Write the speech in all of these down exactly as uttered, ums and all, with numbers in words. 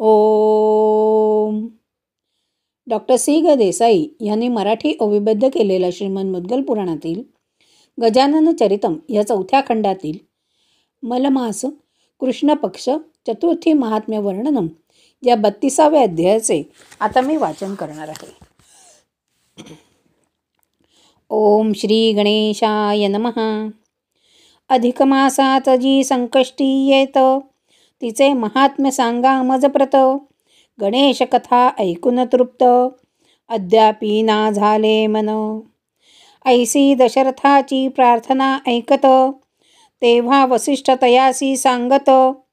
ओम. Doctor C ग देसाई यांनी मराठी ओविबद्ध केलेल्या श्रीमद मुद्गल पुराणातील गजानन चरितम या चौथ्या खंडातील मलमास कृष्ण पक्ष चतुर्थी महात्म्य वर्णनम या बत्तीसाव्या अध्यायाचे आता मी वाचन करणार आहे. ओम श्री गणेशाय नमः. अधिक मासात जी संकष्टी येत तिचे महात्म्य सांगा मजप्रत. गणेश कथा ऐकून तृप्त अद्यापि ना झाले मन. ऐसी दशरथाची प्रार्थना ऐकत तेव्हा वसिष्ठ तयासी सांगत.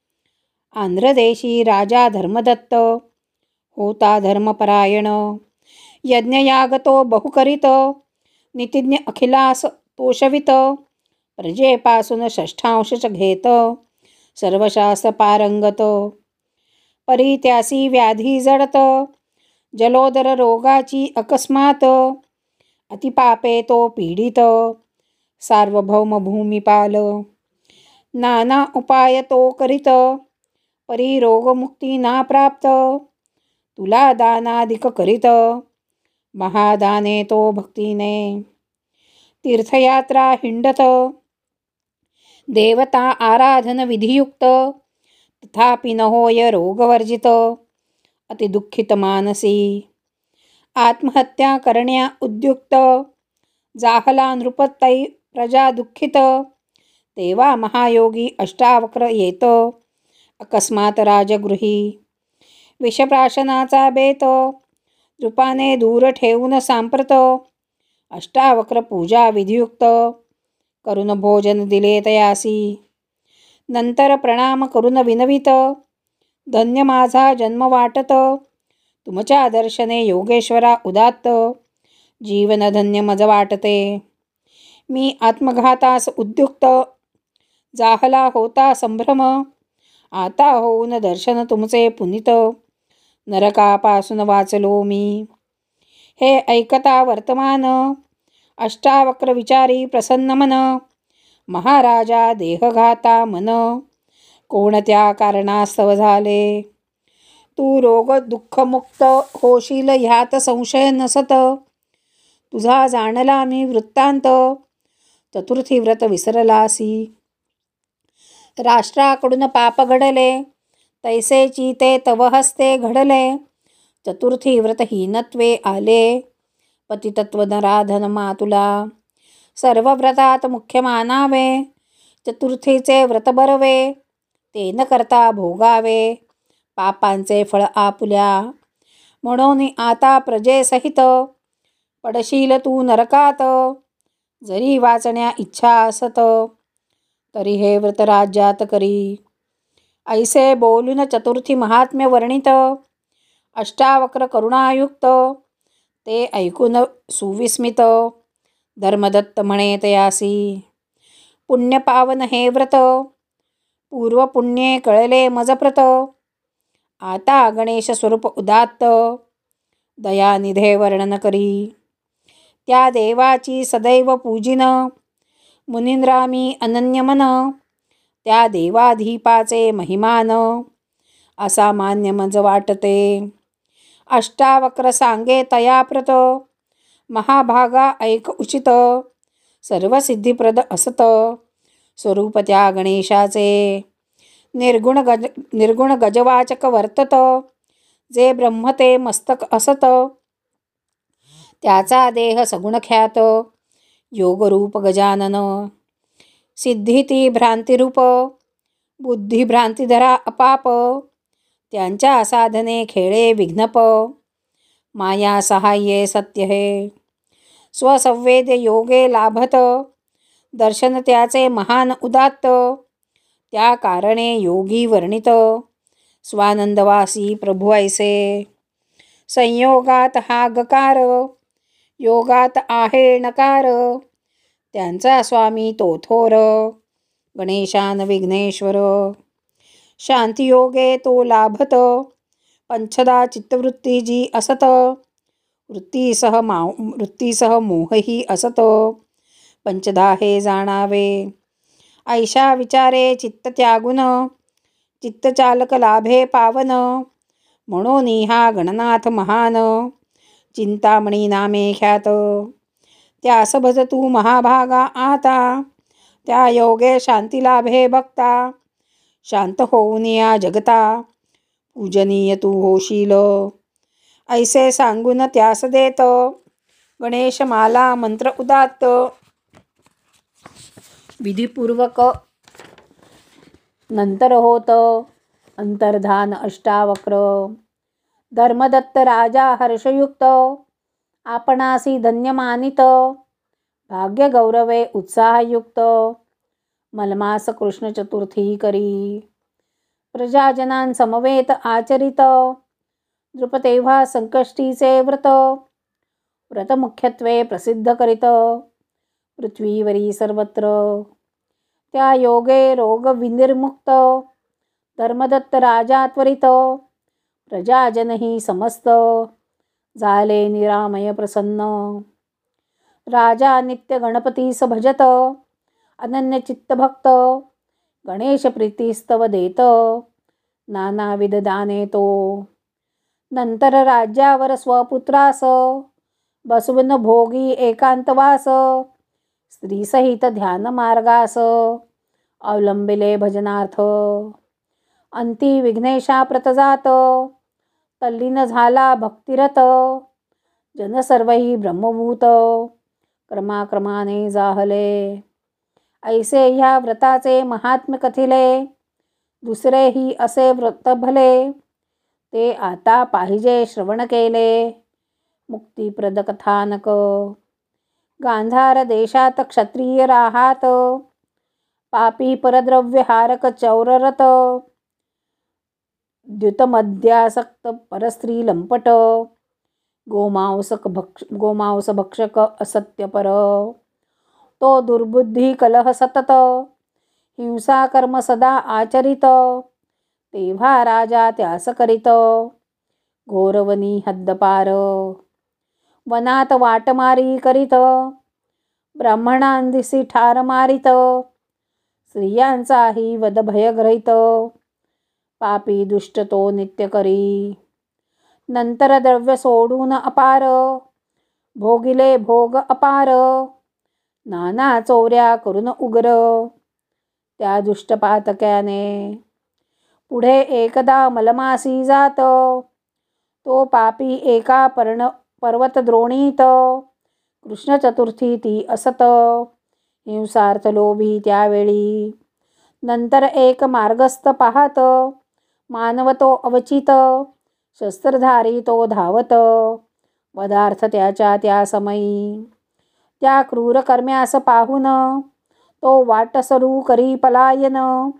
आंध्रदेशी राजा धर्मदत्त होता धर्मपरायण. यज्ञयाग तो बहु करीत नितिज्ञ अखिलास तोषवित. प्रजेपासून षष्ठांश घेत सर्वशास्त्र पारंगत. परी त्यासी व्याधी जडत जलोदर रोगाची अकस्मात. अतिपापे तो पीडित सार्वभौम भूमिपाल. नाना उपाय तो करीत परी रोगमुक्ती ना प्राप्त. तुला दानादिक करीत महादाने तो भक्तीने. तीर्थयात्रा हिंडत देवता आराधन विधियुक्त. तथापि न होय रोगवर्जित अतिदुःखित मानसी. आत्महत्या करण्या उद्युक्त जाहला नृपतै प्रजा दुःखित. तेव्हा महायोगी अष्टावक्र येत अकस्मात राजगृही. विषप्राशनाचा बेत नृपाने दूर ठेवून सांप्रत. अष्टावक्र पूजा विधियुक्त करून भोजन दिले तयासी. नंतर प्रणाम करून विनवित धन्य माझा जन्म वाटत. तुमच्या दर्शने योगेश्वरा उदात्त जीवन धन्य मज वाटते. मी आत्मघातास उद्युक्त जाहला होता संभ्रम. आता होऊन दर्शन तुमचे पुनित नरकापासून वाचलो मी. हे ऐकता वर्तमान अष्टावक्र विचारी प्रसन्न मन. महाराजा देहघाता मन कोणत्या कारणास्तव झाले. तू रोग दुःखमुक्त होशील ह्यात संशय नसत. तुझा जाणला मी वृत्तांत चतुर्थी व्रत विसरलासी. राष्ट्राकडून पाप घडले तैसेची ते तव हस्ते घडले. चतुर्थी व्रत हीनत्वे आले पतितत्व नराधन मातुला. सर्व व्रतात मुख्य मानावे चतुर्थीचे व्रत बरवे. ते न करता भोगावे पापांचे फळ आपुल्या. म्हणून आता प्रजेसहित पडशील तू नरकात. जरी वाचण्या इच्छा असत तरी हे व्रत राज्यात करी. ऐसे बोलून चतुर्थी महात्म्य वर्णित अष्टावक्र करुणायुक्त ते ऐकून सुविस्मित. धर्मदत्त म्हणे तयासी पुण्य पावन हे व्रत पूर्व पुण्ये कळले मजप्रत. आता गणेश स्वरूप उदात्त दयानिधे वर्णन करी. त्या देवाची सदैव पूजिन मुनींद्रामी अनन्यमन. त्या देवाधीपाचे महिमान असामान्य मज वाटते. अष्टावक्र सांगे तयाप्रत महाभागा ऐक उचित. सर्व सिद्धिप्रद असत स्वरूप त्या गणेशाचे. निर्गुण गज निर्गुण गजवाचक वर्तत जे ब्रह्म ते मस्तक असत. त्याचा देह सगुण ख्यात योगरूप गजानन. सिद्धी ती भ्रांतिरूप बुद्धी भ्रांतिधरा अपाप. त्यांच्या साधने खेळे विघ्नप माया सहाय्ये सत्य हे. स्वसंवेद्य योगे लाभत दर्शन त्याचे महान उदात्त. त्या कारणे योगी वर्णित स्वानंदवासी प्रभू ऐसे. संयोगात हा गकार योगात आहे नकार. त्यांचा स्वामी तो थोर गणेशान विघ्नेश्वर. शांतियोगे तो लाभत पंचदा चित्तवृत्ती जी असत. वृत्तीसह मा वृत्तीसह मोहही असत पंचदा हे जाणावे. ऐशा विचारे चित्त त्यागुन चित्तचालक लाभे पावन. म्हणून हा गणनाथ महान चिंतामणी नामे ख्यात. त्यास भज तू महाभागा आता त्या योगे शांती लाभे भक्ता. शांत होऊन या जगता पूजनीय तू होशील. ऐसे सांगून त्यास देत गणेश माला मंत्र उदात्त. विधिपूर्वक नंतर होत अंतर्धान अष्टावक्र. धर्मदत्त राजा हर्षयुक्त आपणासी धन्य मानित. भाग्य गौरवे उत्साहयुक्त मलमास कृष्ण चतुर्थी करी. प्रजाजनां समवेत आचरित नृपतेव्हा संकष्टीचे व्रत. व्रत मुख्यत्वे प्रसिद्ध करीत पृथ्वीवरी सर्वत्र. त्या योगे रोग विनिर्मुक्त धर्मदत्त राजा त्वरित. प्रजाजनही समस्त झाले निरामय प्रसन्न. राजा नित्य गणपतीस भजत अनन्य चित्तभक्त. गणेश प्रीतीस्तव देत नानाविध दाने तो. नंतर राज्यावर स्वपुत्रास बसवून भोगी एकांतवास. स्त्रीसहित ध्यान मार्गास अवलंबिले भजनार्थ. अंती विघ्नेशा प्रतजात तल्लीन झाला भक्तिरत. जन सर्वही ब्रह्मभूत क्रमाक्रमाने जाहले. ऐसे ह्या व्रताचे महात्म्य कथिले. दुसरेही असे व्रत भले ते आता पाहिजे श्रवण केले. मुक्तिप्रद कथानक. गांधार देशात क्षत्रिय राहात पापी परद्रव्य हारक चौररत. द्युतमद्यासक्त परस्त्री लंपट. गोमांसक भक्ष गोमांस भक्षक असत्यपर. तो दुर्बुद्धी कलह सतत हिंसा कर्म सदा आचरित. तेव्हा राजा त्यास करीत घोरवनी हद्दपार. वनात वाटमारी करीत ब्राह्मणांदिसी ठार मारित. स्त्रियांचाही वध भयग्रहित पापी दुष्ट तो नित्य करी. नंतर द्रव्य सोडून अपार भोगिले भोग अपार. नाना चोऱ्या करून उग्र त्या दुष्टपातक्याने. पुढे एकदा मलमासी जात तो पापी एका पर्ण पर्वत द्रोणीत. कृष्ण चतुर्थी ती असत हिंसार्थ लोभी त्यावेळी. नंतर एक मार्गस्थ पाहत मानव तो अवचित. शस्त्रधारी तो धावत वधार्थ त्याच्या त्या समयी. त्या क्रूर कर्म्यास पाहून तो वाटसरू करी पलायन.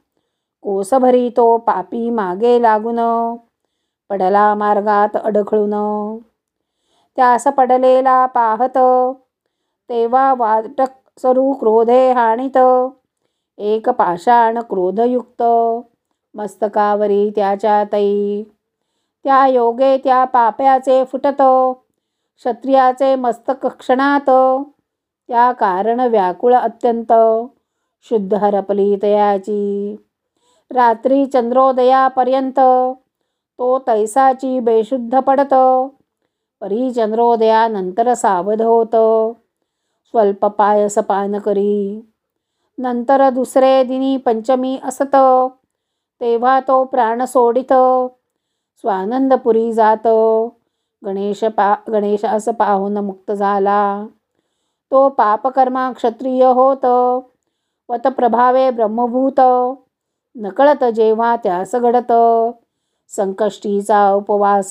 कोसभरी तो पापी मागे लागून पडला मार्गात अडखळून. त्यास पडलेला पाहत तेव्हा वाटक सरू क्रोधे हाणित. एक पाषाण क्रोधयुक्त मस्तकावरी त्याच्या तै. त्या योगे त्या पाप्याचे फुटत क्षत्रियाचे मस्तक क्षणात. त्या कारण व्याकुळ अत्यंत शुद्ध हरपली तयाची. रात्री चंद्रोदयापर्यंत तो तैसाची बेशुद्ध पडत. परी चंद्रोदयानंतर सावध होत स्वल्प पायस पान करी. नंतर दुसरे दिनी पंचमी असत तेव्हा तो प्राण सोडित स्वानंदपुरी जात. गणेश पा गणेशास पाहून मुक्त झाला. तो पापकर्मा क्षत्रिय होत वतप्रभावे ब्रह्मभूत. नकळत जेव्हा त्यास घडत संकष्टीचा उपवास.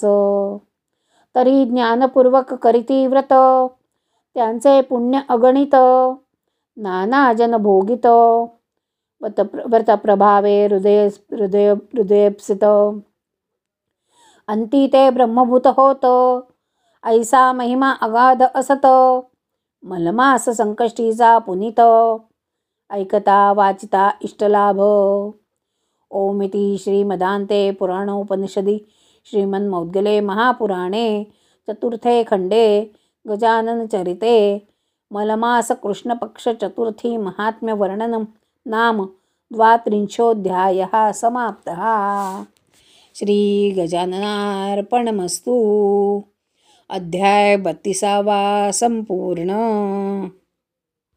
तरी ज्ञानपूर्वक करीती व्रत त्यांचे पुण्य अगणित. नाना जन भोगित व्रत व्रतप्रभावे हृदय हृदय हृदयप्सित. अंती ते ब्रह्मभूत होत ऐसा महिमा अगाध असत. मलमास संकष्टीचा पुनीत ऐकता वाचिता इष्टलाभ. ओमिति श्रीमदान्ते पुराणोपनिषदि श्रीमन्मौद्गले महापुराणे चतुर्थे खण्डे गजाननचरिते मलमास कृष्णपक्ष चतुर्थी महात्म्यवर्णनं नाम द्वात्रिंशोऽध्यायः समाप्तः. श्री गजाननार्पणमस्तू. अध्याय बत्तीसावा संपूर्ण.